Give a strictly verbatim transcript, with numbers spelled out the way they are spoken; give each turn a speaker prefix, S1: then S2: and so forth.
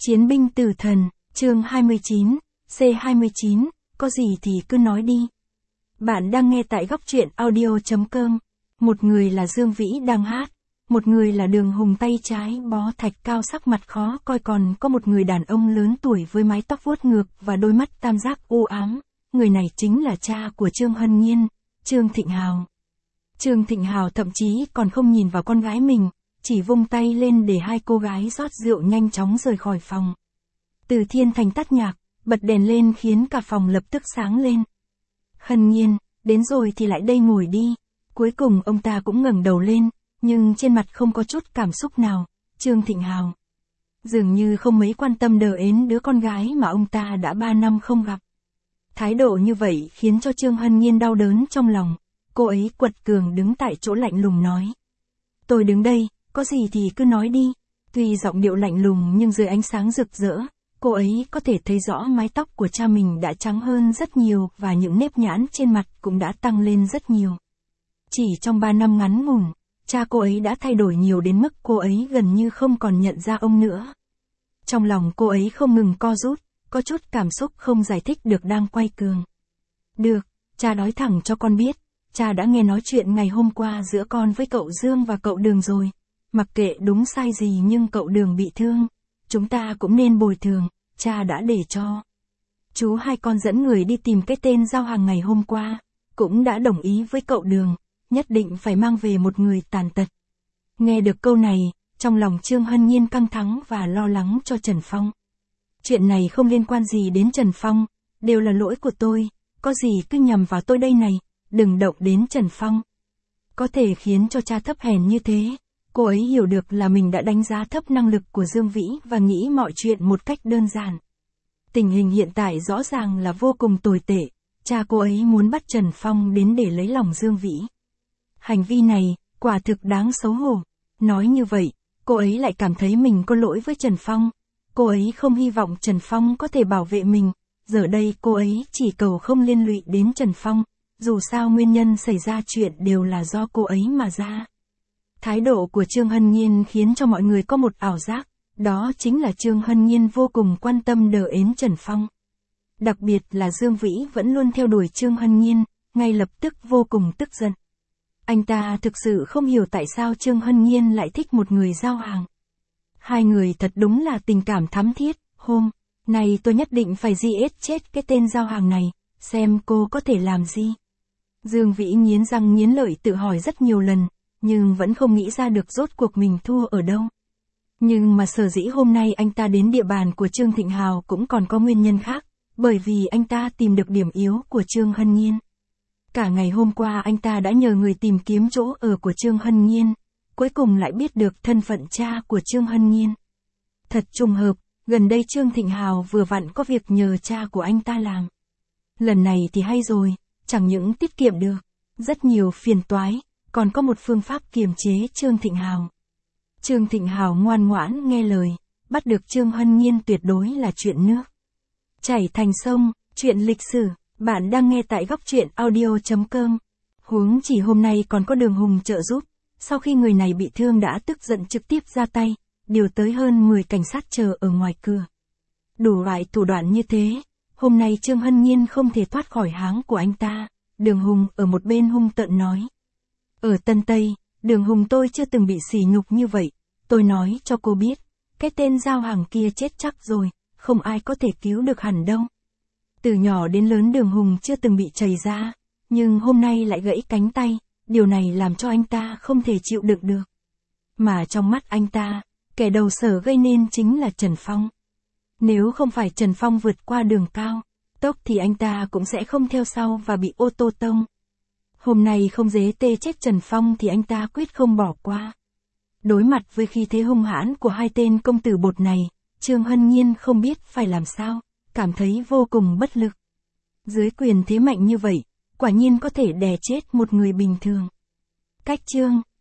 S1: Chiến binh tử thần, chương hai mươi chín, C hai mươi chín, có gì thì cứ nói đi. Bạn đang nghe tại góc truyện audio chấm com. Một người là Dương Vĩ đang hát, một người là Đường Hùng tay trái bó thạch cao sắc mặt khó coi, còn có một người đàn ông lớn tuổi với mái tóc vuốt ngược và đôi mắt tam giác u ám. Người này chính là cha của Trương Hân Nhiên, Trương Thịnh Hào. Trương Thịnh Hào thậm chí còn không nhìn vào con gái mình, chỉ vung tay lên để hai cô gái rót rượu nhanh chóng rời khỏi phòng. Từ Thiên Thành tắt nhạc, bật đèn lên khiến cả phòng lập tức sáng lên. Hân Nhiên, đến rồi thì lại đây ngồi đi. Cuối cùng ông ta cũng ngẩng đầu lên, nhưng trên mặt không có chút cảm xúc nào. Trương Thịnh Hào dường như không mấy quan tâm đờ ến đứa con gái mà ông ta đã ba năm không gặp. Thái độ như vậy khiến cho Trương Hân Nhiên đau đớn trong lòng. Cô ấy quật cường đứng tại chỗ lạnh lùng nói: "Tôi đứng đây, có gì thì cứ nói đi." Tuy giọng điệu lạnh lùng nhưng dưới ánh sáng rực rỡ, cô ấy có thể thấy rõ mái tóc của cha mình đã trắng hơn rất nhiều và những nếp nhãn trên mặt cũng đã tăng lên rất nhiều. Chỉ trong ba năm ngắn ngủn, cha cô ấy đã thay đổi nhiều đến mức cô ấy gần như không còn nhận ra ông nữa. Trong lòng cô ấy không ngừng co rút, có chút cảm xúc không giải thích được đang quay cuồng. "Được, cha nói thẳng cho con biết, cha đã nghe nói chuyện ngày hôm qua giữa con với cậu Dương và cậu Đường rồi. Mặc kệ đúng sai gì nhưng cậu Đường bị thương, chúng ta cũng nên bồi thường, cha đã để cho chú hai con dẫn người đi tìm cái tên giao hàng ngày hôm qua, cũng đã đồng ý với cậu Đường, nhất định phải mang về một người tàn tật." Nghe được câu này, trong lòng Trương Hân Nhiên căng thẳng và lo lắng cho Trần Phong. Chuyện này không liên quan gì đến Trần Phong, đều là lỗi của tôi, có gì cứ nhằm vào tôi đây này, đừng động đến Trần Phong. Có thể khiến cho cha thấp hèn như thế, cô ấy hiểu được là mình đã đánh giá thấp năng lực của Dương Vĩ và nghĩ mọi chuyện một cách đơn giản. Tình hình hiện tại rõ ràng là vô cùng tồi tệ, cha cô ấy muốn bắt Trần Phong đến để lấy lòng Dương Vĩ. Hành vi này, quả thực đáng xấu hổ. Nói như vậy, cô ấy lại cảm thấy mình có lỗi với Trần Phong. Cô ấy không hy vọng Trần Phong có thể bảo vệ mình, giờ đây cô ấy chỉ cầu không liên lụy đến Trần Phong, dù sao nguyên nhân xảy ra chuyện đều là do cô ấy mà ra. Thái độ của Trương Hân Nhiên khiến cho mọi người có một ảo giác, đó chính là Trương Hân Nhiên vô cùng quan tâm đờ ến Trần Phong. Đặc biệt là Dương Vĩ vẫn luôn theo đuổi Trương Hân Nhiên, ngay lập tức vô cùng tức giận. Anh ta thực sự không hiểu tại sao Trương Hân Nhiên lại thích một người giao hàng. Hai người thật đúng là tình cảm thắm thiết, hôm nay tôi nhất định phải giết chết cái tên giao hàng này, xem cô có thể làm gì. Dương Vĩ nghiến răng nghiến lợi tự hỏi rất nhiều lần, nhưng vẫn không nghĩ ra được rốt cuộc mình thua ở đâu. Nhưng mà sở dĩ hôm nay anh ta đến địa bàn của Trương Thịnh Hào cũng còn có nguyên nhân khác, bởi vì anh ta tìm được điểm yếu của Trương Hân Nhiên. Cả ngày hôm qua anh ta đã nhờ người tìm kiếm chỗ ở của Trương Hân Nhiên, cuối cùng lại biết được thân phận cha của Trương Hân Nhiên. Thật trùng hợp, gần đây Trương Thịnh Hào vừa vặn có việc nhờ cha của anh ta làm. Lần này thì hay rồi, chẳng những tiết kiệm được rất nhiều phiền toái, còn có một phương pháp kiềm chế Trương Thịnh Hào. Trương Thịnh Hào ngoan ngoãn nghe lời, bắt được Trương Hân Nhiên tuyệt đối là chuyện nước chảy thành sông, chuyện lịch sử. Bạn đang nghe tại góc truyện audio chấm com. Huống chỉ hôm nay còn có Đường Hùng trợ giúp, sau khi người này bị thương đã tức giận trực tiếp ra tay, điều tới hơn mười cảnh sát chờ ở ngoài cửa. Đủ loại thủ đoạn như thế, hôm nay Trương Hân Nhiên không thể thoát khỏi háng của anh ta. Đường Hùng ở một bên hung tợn nói: "Ở Tân Tây, Đường Hùng tôi chưa từng bị sỉ nhục như vậy, tôi nói cho cô biết, cái tên giao hàng kia chết chắc rồi, không ai có thể cứu được hẳn đâu." Từ nhỏ đến lớn Đường Hùng chưa từng bị chày da, nhưng hôm nay lại gãy cánh tay, điều này làm cho anh ta không thể chịu đựng được. Mà trong mắt anh ta, kẻ đầu sở gây nên chính là Trần Phong. Nếu không phải Trần Phong vượt qua đường cao tốc thì anh ta cũng sẽ không theo sau và bị ô tô tông. Hôm nay không dế tê chết Trần Phong thì anh ta quyết không bỏ qua. Đối mặt với khí thế hung hãn của hai tên công tử bột này, Trương Hân Nhiên không biết phải làm sao, cảm thấy vô cùng bất lực. Dưới quyền thế mạnh như vậy, quả nhiên có thể đè chết một người bình thường. Cách Trương